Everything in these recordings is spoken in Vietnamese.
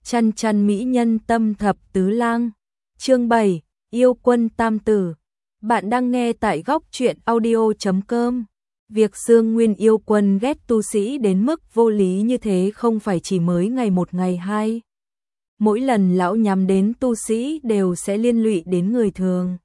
Chăn chăn mỹ nhân tâm thập tứ lang. Chương 7, yêu quân tam tử. Bạn đang nghe tại góc truyện audio.com. Việc Sương Nguyên yêu quân ghét tu sĩ đến mức vô lý như thế không phải chỉ mới ngày một ngày hai. Mỗi lần lão nhắm đến tu sĩ đều sẽ liên lụy đến người thường.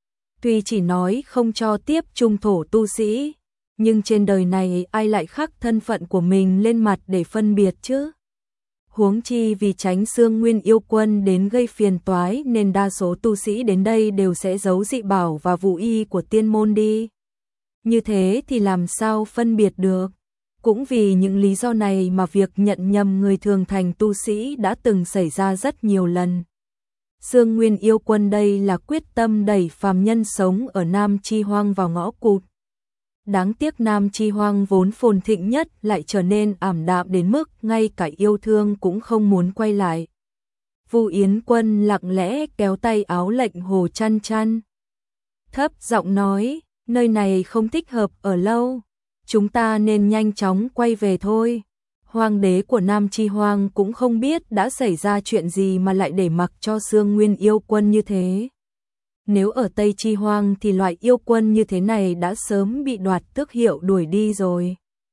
Tuy chỉ nói không cho tiếp trung thổ tu sĩ, nhưng trên đời này ai lại khắc thân phận của mình lên mặt để phân biệt chứ? Huống chi vì tránh Sương Nguyên yêu quân đến gây phiền toái nên đa số tu sĩ đến đây đều sẽ giấu dị bảo và vũ y của tiên môn đi. Như thế thì làm sao phân biệt được? Cũng vì những lý do này mà việc nhận nhầm người thường thành tu sĩ đã từng xảy ra rất nhiều lần. Sương Nguyên yêu quân đây là quyết tâm đẩy phàm nhân sống ở Nam Chi Hoang vào ngõ cụt. Đáng tiếc Nam Chi Hoang vốn phồn thịnh nhất lại trở nên ảm đạm đến mức ngay cả yêu thương cũng không muốn quay lại. Vu Yến Quân lặng lẽ kéo tay áo lệnh Hồ Chăn Chăn. Thấp giọng nói, nơi này không thích hợp ở lâu, chúng ta nên nhanh chóng quay về thôi. Hoàng đế của Nam Chi Hoang cũng không biết đã xảy ra chuyện gì mà lại để mặc cho Sương Nguyên yêu quân như thế. Nếu ở Tây Chi Hoang thì loại yêu quân như thế này đã sớm bị đoạt tước hiệu đuổi đi rồi.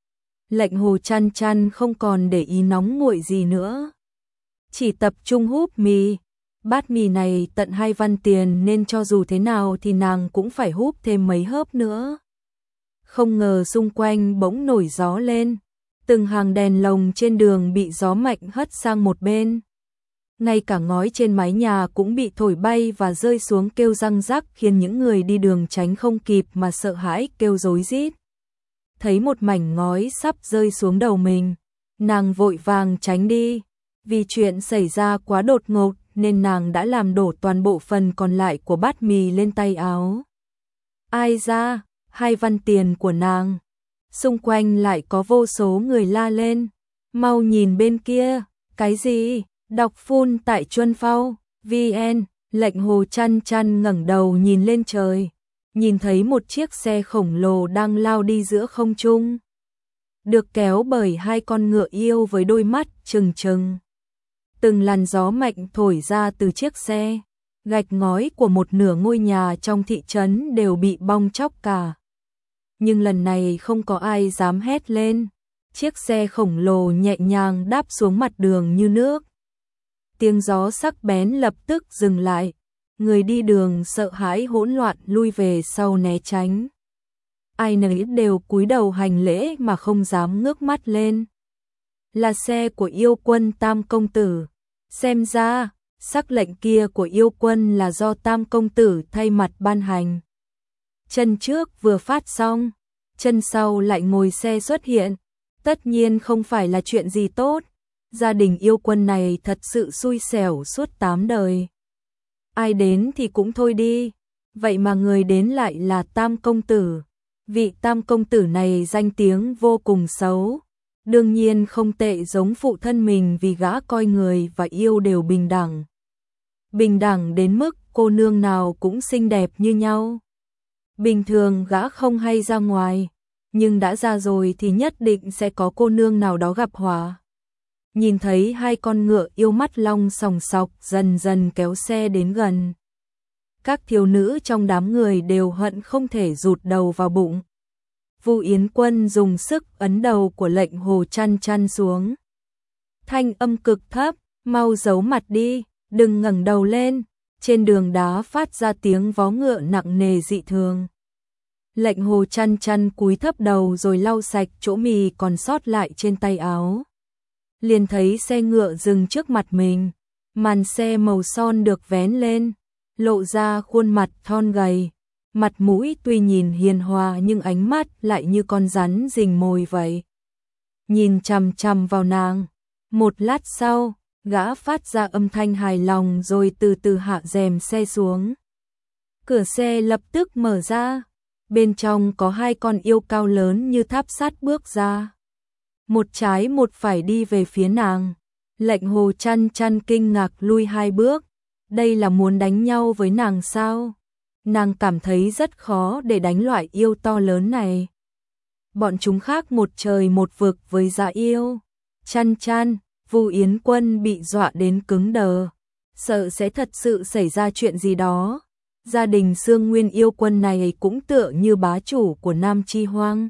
Lệnh Hồ Chăn Chăn không còn để ý nóng nguội gì nữa. Chỉ tập trung húp mì. Bát mì này tận 2 văn tiền nên cho dù thế nào thì nàng cũng phải húp thêm mấy hớp nữa. Không ngờ xung quanh bỗng nổi gió lên. Từng hàng đèn lồng trên đường bị gió mạnh hất sang một bên. Ngay cả ngói trên mái nhà cũng bị thổi bay và rơi xuống kêu răng rắc khiến những người đi đường tránh không kịp mà sợ hãi kêu rối rít. Thấy một mảnh ngói sắp rơi xuống đầu mình, nàng vội vàng tránh đi. Vì chuyện xảy ra quá đột ngột nên nàng đã làm đổ toàn bộ phần còn lại của bát mì lên tay áo. Ai ra, 2 văn tiền của nàng. Xung quanh lại có vô số người la lên. Mau nhìn bên kia, cái gì? Đọc phun tại Chuân Phao, VN. Lệnh Hồ Chăn Chăn ngẩng đầu nhìn lên trời, nhìn thấy một chiếc xe khổng lồ đang lao đi giữa không trung, được kéo bởi 2 con ngựa yêu với đôi mắt trừng trừng. Từng làn gió mạnh thổi ra từ chiếc xe, gạch ngói của một nửa ngôi nhà trong thị trấn đều bị bong tróc cả. Nhưng lần này không có ai dám hét lên, chiếc xe khổng lồ nhẹ nhàng đáp xuống mặt đường như nước. Tiếng gió sắc bén lập tức dừng lại, người đi đường sợ hãi hỗn loạn lui về sau né tránh. Ai nấy đều cúi đầu hành lễ mà không dám ngước mắt lên. Là xe của yêu quân Tam Công Tử. Xem ra, sắc lệnh kia của yêu quân là do Tam Công Tử thay mặt ban hành. Chân trước vừa phát xong, chân sau lại ngồi xe xuất hiện. Tất nhiên không phải là chuyện gì tốt. Gia đình yêu quân này thật sự xui xẻo suốt 8 đời. Ai đến thì cũng thôi đi. Vậy mà người đến lại là Tam Công Tử. Vị Tam Công Tử này danh tiếng vô cùng xấu. Đương nhiên không tệ giống phụ thân mình vì gã coi người và yêu đều bình đẳng. Bình đẳng đến mức cô nương nào cũng xinh đẹp như nhau. Bình thường gã không hay ra ngoài, nhưng đã ra rồi thì nhất định sẽ có cô nương nào đó gặp họa. Nhìn thấy 2 con ngựa yêu mắt long sòng sọc dần dần kéo xe đến gần. Các thiếu nữ trong đám người đều hận không thể rụt đầu vào bụng. Vu Yến Quân dùng sức ấn đầu của lệnh Hồ Chăn Chăn xuống. Thanh âm cực thấp, mau giấu mặt đi, đừng ngẩng đầu lên. Trên đường đá phát ra tiếng vó ngựa nặng nề dị thường. Lệnh Hồ Chăn Chăn cúi thấp đầu rồi lau sạch chỗ mì còn sót lại trên tay áo. Liền thấy xe ngựa dừng trước mặt mình, màn xe màu son được vén lên, lộ ra khuôn mặt thon gầy, mặt mũi tuy nhìn hiền hòa nhưng ánh mắt lại như con rắn rình mồi vậy. Nhìn chằm chằm vào nàng, một lát sau, gã phát ra âm thanh hài lòng rồi từ từ hạ rèm xe xuống. Cửa xe lập tức mở ra, bên trong có 2 con yêu cao lớn như tháp sắt bước ra. Một trái một phải đi về phía nàng. Lệnh Hồ Chăn Chăn kinh ngạc lui 2 bước. Đây là muốn đánh nhau với nàng sao? Nàng cảm thấy rất khó để đánh loại yêu to lớn này. Bọn chúng khác một trời một vực với dã yêu. Chăn Chăn, Vu Yến Quân bị dọa đến cứng đờ, sợ sẽ thật sự xảy ra chuyện gì đó. Gia đình Sương Nguyên Yêu Quân này cũng tựa như bá chủ của Nam Chi Hoang.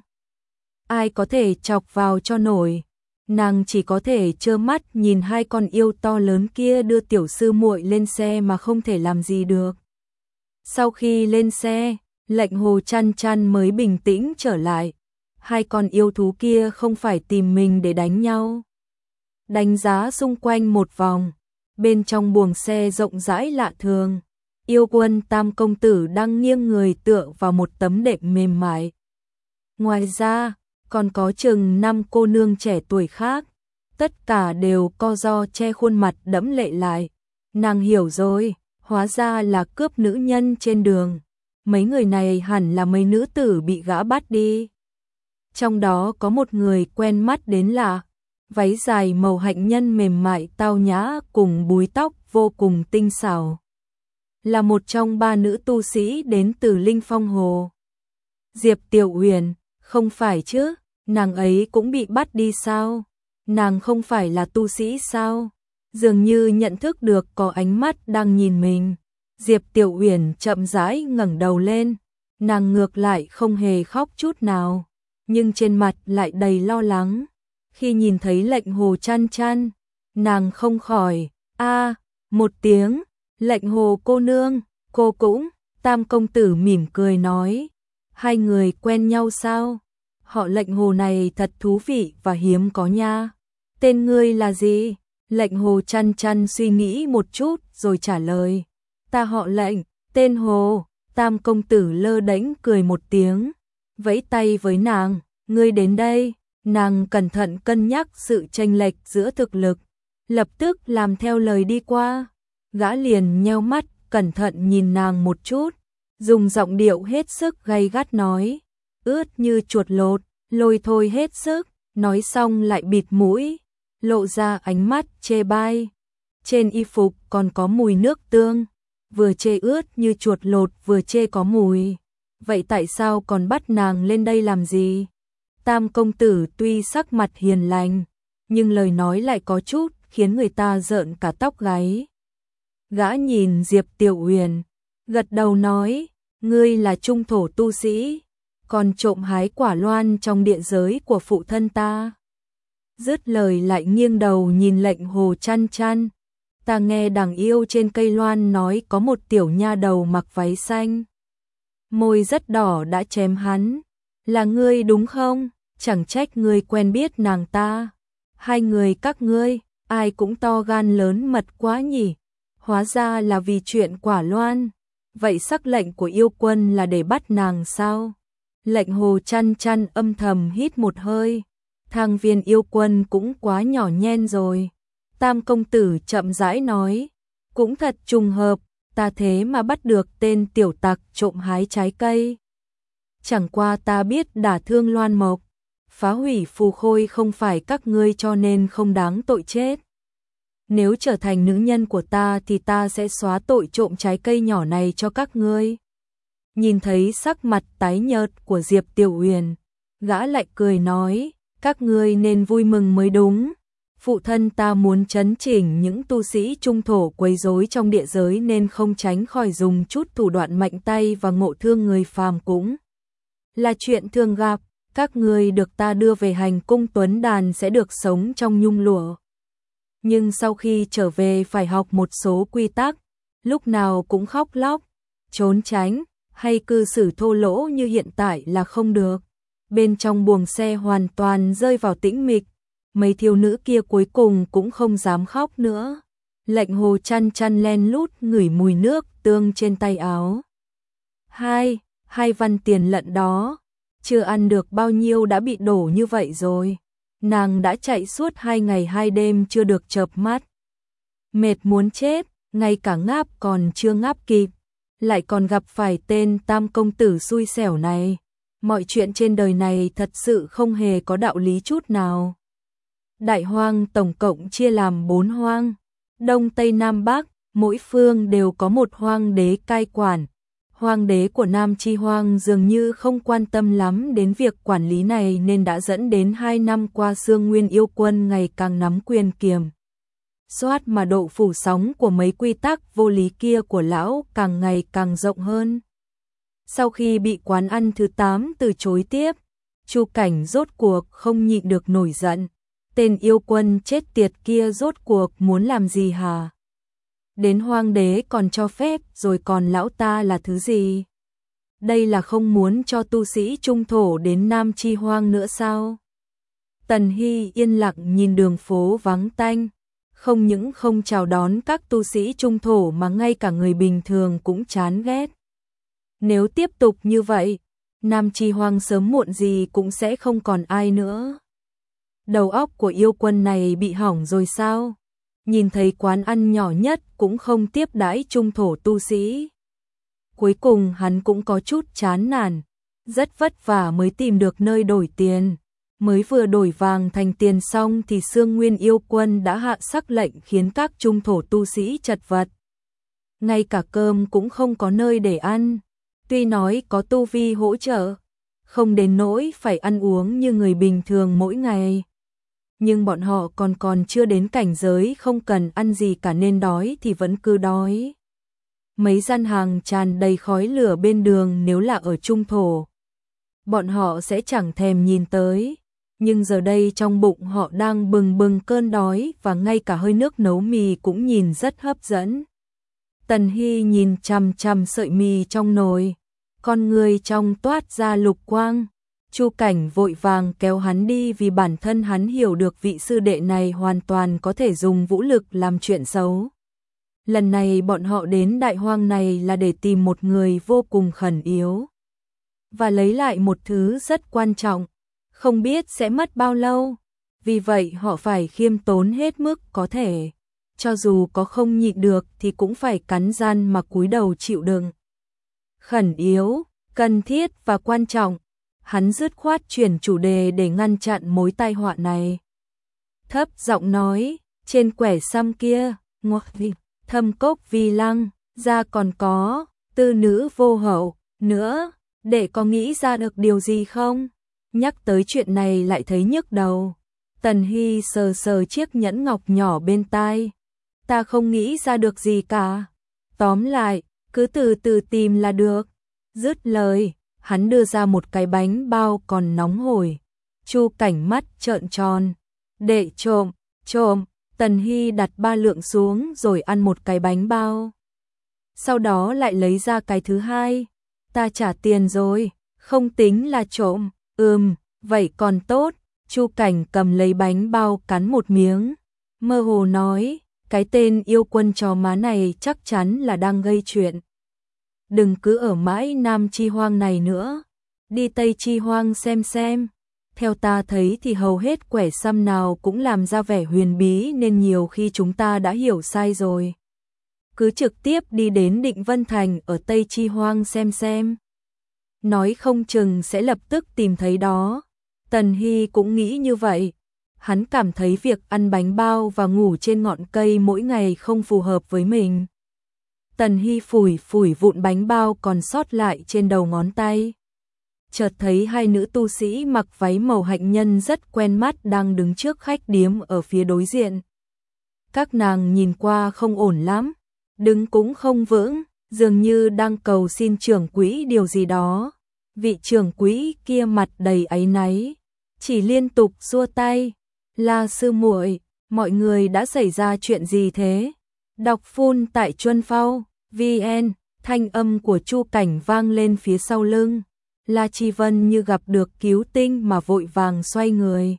Ai có thể chọc vào cho nổi. Nàng chỉ có thể trơ mắt nhìn hai con yêu to lớn kia đưa tiểu sư muội lên xe mà không thể làm gì được. Sau khi lên xe, Lệnh Hồ Chăn Chăn mới bình tĩnh trở lại. Hai con yêu thú kia không phải tìm mình để đánh nhau. Đánh giá xung quanh một vòng, bên trong buồng xe rộng rãi lạ thường, Yêu Quân Tam công tử đang nghiêng người tựa vào một tấm đệm mềm mại. Ngoài ra, còn có chừng 5 cô nương trẻ tuổi khác, tất cả đều co ro che khuôn mặt đẫm lệ lại. Nàng hiểu rồi, hóa ra là cướp nữ nhân trên đường. Mấy người này hẳn là mấy nữ tử bị gã bắt đi. Trong đó có một người quen mắt đến lạ, váy dài màu hạnh nhân mềm mại tao nhã cùng búi tóc vô cùng tinh xảo. Là một trong 3 nữ tu sĩ đến từ Linh Phong Hồ. Diệp Tiểu Huyền, không phải chứ, nàng ấy cũng bị bắt đi sao? Nàng không phải là tu sĩ sao? Dường như nhận thức được có ánh mắt đang nhìn mình. Diệp Tiểu Huyền chậm rãi ngẩng đầu lên, nàng ngược lại không hề khóc chút nào, nhưng trên mặt lại đầy lo lắng. Khi nhìn thấy Lệnh Hồ Chăn Chăn, nàng không khỏi một tiếng, Lệnh Hồ cô nương, cô cũng. Tam công tử mỉm cười nói, hai người quen nhau sao? Họ Lệnh Hồ này thật thú vị và hiếm có nha. Tên ngươi là gì? Lệnh Hồ Chăn Chăn suy nghĩ một chút rồi trả lời, ta họ Lệnh, tên Hồ. Tam công tử lơ đễnh cười một tiếng, vẫy tay với nàng, ngươi đến đây. Nàng cẩn thận cân nhắc sự chênh lệch giữa thực lực, lập tức làm theo lời đi qua. Gã liền nheo mắt, cẩn thận nhìn nàng một chút, dùng giọng điệu hết sức gay gắt nói, ướt như chuột lột, lôi thôi hết sức, nói xong lại bịt mũi, lộ ra ánh mắt chê bai. Trên y phục còn có mùi nước tương, vừa chê ướt như chuột lột vừa chê có mùi. Vậy tại sao còn bắt nàng lên đây làm gì? Tam công tử tuy sắc mặt hiền lành, nhưng lời nói lại có chút khiến người ta rợn cả tóc gáy. Gã nhìn Diệp Tiểu Huyền, gật đầu nói, ngươi là trung thổ tu sĩ, còn trộm hái quả loan trong địa giới của phụ thân ta. Dứt lời lại nghiêng đầu nhìn Lệnh Hồ Chăn Chăn, ta nghe đằng yêu trên cây loan nói có một tiểu nha đầu mặc váy xanh, môi rất đỏ đã chém hắn. Là ngươi đúng không? Chẳng trách ngươi quen biết nàng ta. Hai người các ngươi, ai cũng to gan lớn mật quá nhỉ? Hóa ra là vì chuyện quả loan. Vậy sắc lệnh của yêu quân là để bắt nàng sao? Lệnh Hồ Chăn Chăn âm thầm hít một hơi. Thang viên yêu quân cũng quá nhỏ nhen rồi. Tam công tử chậm rãi nói, cũng thật trùng hợp, ta thế mà bắt được tên tiểu tặc trộm hái trái cây. Chẳng qua ta biết đả thương loan mộc, phá hủy phù khôi không phải các ngươi cho nên không đáng tội chết. Nếu trở thành nữ nhân của ta thì ta sẽ xóa tội trộm trái cây nhỏ này cho các ngươi. Nhìn thấy sắc mặt tái nhợt của Diệp Tiểu Huyền, gã lại cười nói, các ngươi nên vui mừng mới đúng. Phụ thân ta muốn trấn chỉnh những tu sĩ trung thổ quấy rối trong địa giới nên không tránh khỏi dùng chút thủ đoạn mạnh tay và ngộ thương người phàm cũng là chuyện thường gặp. Các ngươi được ta đưa về hành cung Tuấn Đàn sẽ được sống trong nhung lụa. Nhưng sau khi trở về phải học một số quy tắc, lúc nào cũng khóc lóc, trốn tránh, hay cư xử thô lỗ như hiện tại là không được. Bên trong buồng xe hoàn toàn rơi vào tĩnh mịch, mấy thiếu nữ kia cuối cùng cũng không dám khóc nữa. Lệnh Hồ Chăn Chăn len lút ngửi mùi nước tương trên tay áo. Hai văn tiền lận đó, chưa ăn được bao nhiêu đã bị đổ như vậy rồi. Nàng đã chạy suốt 2 ngày 2 đêm chưa được chợp mắt. Mệt muốn chết, ngay cả ngáp còn chưa ngáp kịp. Lại còn gặp phải tên Tam công tử xui xẻo này. Mọi chuyện trên đời này thật sự không hề có đạo lý chút nào. Đại hoang tổng cộng chia làm 4 hoang. Đông Tây Nam Bắc, mỗi phương đều có một hoang đế cai quản. Hoàng đế của Nam Chi Hoang dường như không quan tâm lắm đến việc quản lý này nên đã dẫn đến 2 năm qua Xương Nguyên Yêu Quân ngày càng nắm quyền kiểm soát mà độ phủ sóng của mấy quy tắc vô lý kia của lão càng ngày càng rộng hơn. Sau khi bị quán ăn thứ 8 từ chối tiếp, Chu Cảnh rốt cuộc không nhịn được nổi giận. Tên yêu quân chết tiệt kia rốt cuộc muốn làm gì hả? Đến hoàng đế còn cho phép rồi còn lão ta là thứ gì? Đây là không muốn cho tu sĩ trung thổ đến Nam Chi Hoang nữa sao? Tần Hy yên lặng nhìn đường phố vắng tanh, không những không chào đón các tu sĩ trung thổ mà ngay cả người bình thường cũng chán ghét. Nếu tiếp tục như vậy, Nam Chi Hoang sớm muộn gì cũng sẽ không còn ai nữa. Đầu óc của yêu quân này bị hỏng rồi sao? Nhìn thấy quán ăn nhỏ nhất cũng không tiếp đãi trung thổ tu sĩ. Cuối cùng hắn cũng có chút chán nản, rất vất vả mới tìm được nơi đổi tiền. Mới vừa đổi vàng thành tiền xong thì Xương Nguyên Yêu Quân đã hạ sắc lệnh khiến các trung thổ tu sĩ chật vật. Ngay cả cơm cũng không có nơi để ăn. Tuy nói có tu vi hỗ trợ, không đến nỗi phải ăn uống như người bình thường mỗi ngày. Nhưng bọn họ còn chưa đến cảnh giới không cần ăn gì cả nên đói thì vẫn cứ đói. Mấy gian hàng tràn đầy khói lửa bên đường nếu là ở trung thổ, bọn họ sẽ chẳng thèm nhìn tới. Nhưng giờ đây trong bụng họ đang bừng bừng cơn đói và ngay cả hơi nước nấu mì cũng nhìn rất hấp dẫn. Tần Hy nhìn chằm chằm sợi mì trong nồi, con người trong toát ra lục quang. Chu Cảnh vội vàng kéo hắn đi vì bản thân hắn hiểu được vị sư đệ này hoàn toàn có thể dùng vũ lực làm chuyện xấu. Lần này bọn họ đến đại hoang này là để tìm một người vô cùng khẩn yếu và lấy lại một thứ rất quan trọng, không biết sẽ mất bao lâu. Vì vậy họ phải khiêm tốn hết mức có thể, cho dù có không nhịn được thì cũng phải cắn răng mà cúi đầu chịu đựng. Khẩn yếu, cần thiết và quan trọng. Hắn dứt khoát chuyển chủ đề để ngăn chặn mối tai họa này. Thấp giọng nói, trên quẻ xăm kia, Thâm Cốc Vi Lăng, ra còn có tư nữ vô hậu nữa, để có nghĩ ra được điều gì không? Nhắc tới chuyện này lại thấy nhức đầu. Tần Hy sờ sờ chiếc nhẫn ngọc nhỏ bên tai. Ta không nghĩ ra được gì cả. Tóm lại, cứ từ từ tìm là được. Dứt lời, hắn đưa ra một cái bánh bao còn nóng hổi. Chu Cảnh mắt trợn tròn. Đệ trộm, trộm. Tần Hy đặt 3 lượng xuống rồi ăn một cái bánh bao. Sau đó lại lấy ra cái thứ hai. Ta trả tiền rồi, không tính là trộm. Vậy còn tốt. Chu Cảnh cầm lấy bánh bao cắn một miếng, mơ hồ nói, cái tên yêu quân chó má này chắc chắn là đang gây chuyện. Đừng cứ ở mãi Nam Chi Hoang này nữa, đi Tây Chi Hoang xem. Theo ta thấy thì hầu hết quẻ xăm nào cũng làm ra vẻ huyền bí nên nhiều khi chúng ta đã hiểu sai rồi. Cứ trực tiếp đi đến Định Vân Thành ở Tây Chi Hoang xem. Nói không chừng sẽ lập tức tìm thấy đó. Tần Hy cũng nghĩ như vậy. Hắn cảm thấy việc ăn bánh bao và ngủ trên ngọn cây mỗi ngày không phù hợp với mình. Tần Hy phủi vụn bánh bao còn sót lại trên đầu ngón tay. Chợt thấy 2 nữ tu sĩ mặc váy màu hạnh nhân rất quen mắt đang đứng trước khách điếm ở phía đối diện. Các nàng nhìn qua không ổn lắm, đứng cũng không vững, dường như đang cầu xin trưởng quỹ điều gì đó. Vị trưởng quỹ kia mặt đầy áy náy, chỉ liên tục xua tay. La sư muội, mọi người đã xảy ra chuyện gì thế? Đọc phun tại Chuân Phao, VN, thanh âm của Chu Cảnh vang lên phía sau lưng. La Chi Vân như gặp được cứu tinh mà vội vàng xoay người.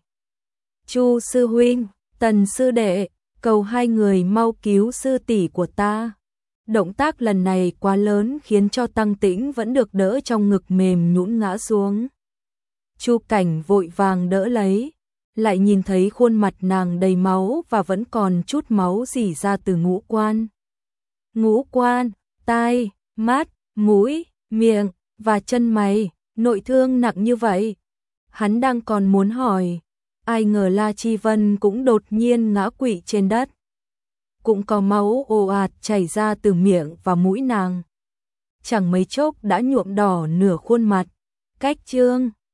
Chu sư huynh, Tần sư đệ, cầu 2 người mau cứu sư tỷ của ta. Động tác lần này quá lớn khiến cho Tăng Tĩnh vẫn được đỡ trong ngực mềm nhũn ngã xuống. Chu Cảnh vội vàng đỡ lấy, lại nhìn thấy khuôn mặt nàng đầy máu và vẫn còn chút máu rỉ ra từ ngũ quan. Ngũ quan, tai, mắt, mũi, miệng và chân mày, nội thương nặng như vậy. Hắn đang còn muốn hỏi, ai ngờ La Chi Vân cũng đột nhiên ngã quỵ trên đất. Cũng có máu ồ ạt chảy ra từ miệng và mũi nàng. chẳng mấy chốc đã nhuộm đỏ nửa khuôn mặt. Cách chương